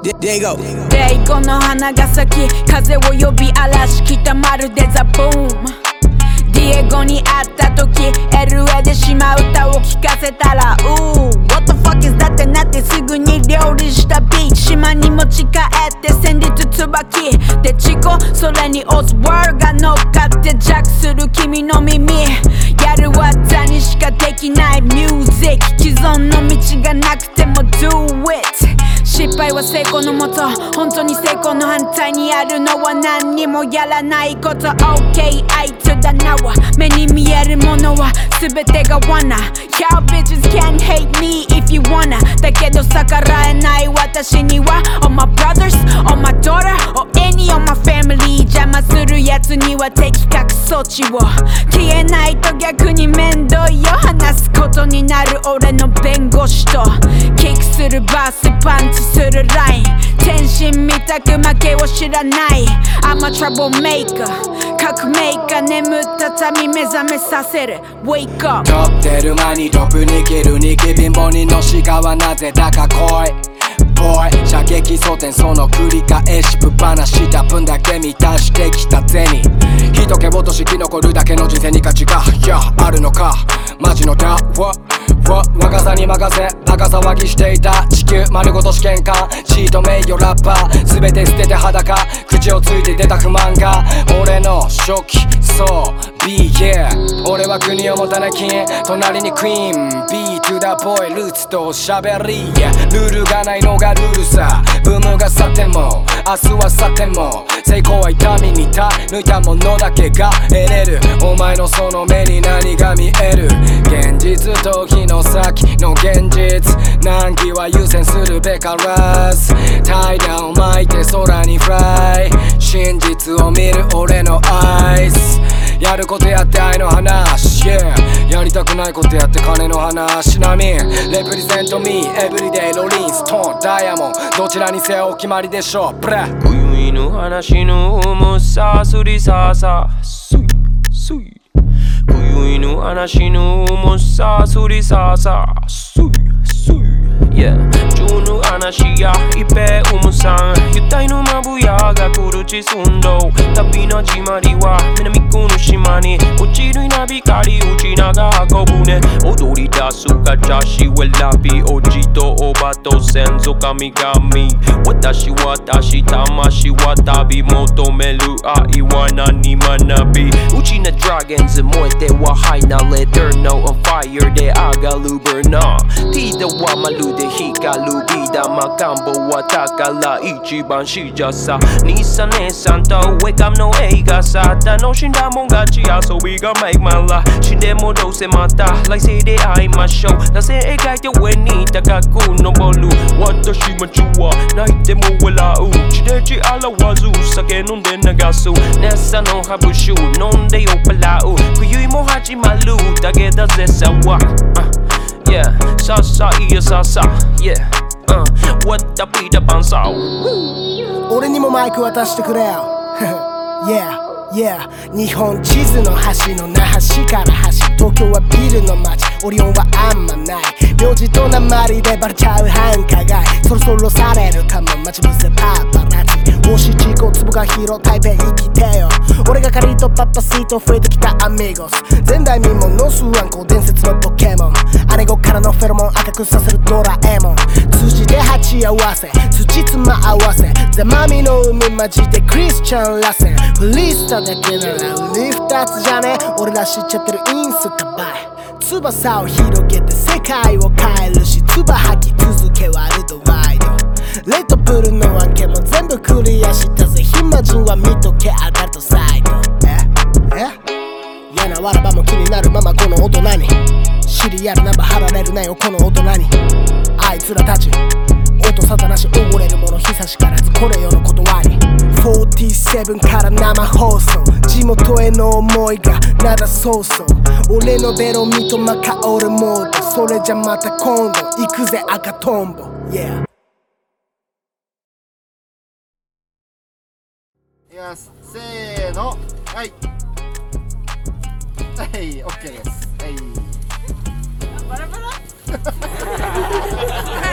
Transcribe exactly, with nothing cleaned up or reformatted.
There you go。 レイコの花が咲き、風を呼び嵐来たまるでザブーム。ディエゴに会った時 エルエー で島歌を聴かせたら Ooh What the fuck is that ってなってすぐに料理したビーチ島に持ち帰って戦慄椿でチコそれにオズワーが乗っかってジャックする君の耳やる技にしかできないミュージック既存の道がなくても Do it失敗は成功のもと本当に成功の反対にあるのは何にもやらないこと OK I to the now 目に見えるものは全てが罠 Y'all bitches can't hate me if you wanna だけど逆らえない私には All my brothers, all my daughter, or any of my family 邪魔するやつには的確措置を消えないと逆に面倒よ話すことになる俺の弁護士とキックするバースパンチするライン天心みたく負けを知らない I'm a troublemaker 革命家眠った民目覚めさせる Wake up 撮ってる間に毒に切るニキ貧乏にのしかはなぜだか来いボーイ射撃争点その繰り返しぶっ放した分だけ満たしてきた銭人気落とし生き残るだけの人生に価値がいやあるのかマジのダウ若さに任せバカ騒ぎしていた地球丸ごと試験官チート名誉ラッパー全て捨てて裸口をついて出た不満が俺の初期そう Be here 俺は国を持たない金隣にクイーン Be to the boy ルーツと喋りルールがないのがルールさブームが去っても明日は去っても成功は痛みに耐え抜いたものだけが得れるお前のその目に何が見える現実と日の先の現実難儀は優先するべからず怠惰を巻いて空にフライ真実を見る俺のアイスやることやって愛の話、yeah、やりたくないことやって金の話なみ Represent me everyday ロリンストーンダイヤモンドどちらにせよお決まりでしょうブレ今宵の話の重さすりささすいすい今宵の話の重さすりささすいすい Yeah 今日の話や一平重さん油体のまぶやが来る地寸胴旅の始まりは南区の島に落ちる稲光打ち長小舟踊り出すがジャシウェラビおじとおばと先祖神々私私魂は旅求める愛は何学びうちなドラゴンズ燃えてはハイなレターノ on fire で上がるブルナーティーダはまるで光るビー玉願望は宝一番しじゃさ兄さん姉さんとウェカムの映画さ楽しんだもん勝ち遊びが make my life 死んでもどうせまた来世で会いましょうなぜ描いて上に高く登る私も中は泣いても笑う地で地表わず酒飲んで流すネッサのハブ酒飲んで酔っ払う冬も始まるだけだぜさは、uh, Yeah ささいやささ Yeah Uh, what the Peter Pan saw 俺にもマイク渡してくれよYeah, yeah 日本地図の端の那覇市から端東京はビルの街オリオンはあんまない名字と鉛でバレちゃう繁華街そろそろされるかも待ち伏せパパラッチもし事故粒が広台北生きてよ俺がカリとパパシート増えてきたアミゴス前代未聞のスワンコ伝説のポケモン姉子からのフェロモン赤くさせるドラえもん辻で鉢合わせ土妻合わせザマミの海マジでクリスチャンらせんフリースタだけなら売り二つじゃね俺ら知っちゃってるインスタ映え翼を広げて世界を変えるし唾吐き続けワールドワイドレッドブルの案件も全部クリアしたぜ暇人は見とけアダルトサイドええ嫌なわらばも気になるままこの大人にシリアルナンバー貼られるなよこの大人にあいつらたち音沙汰なしおごれるもの久しからずこれよの断りよんじゅうななから生放送地元への思いがなだそうそう俺のベロミとマカオルモードそれじゃまた今度行くぜ赤トンボ Yeah いやせーのはいはい OK ですはいバラバラ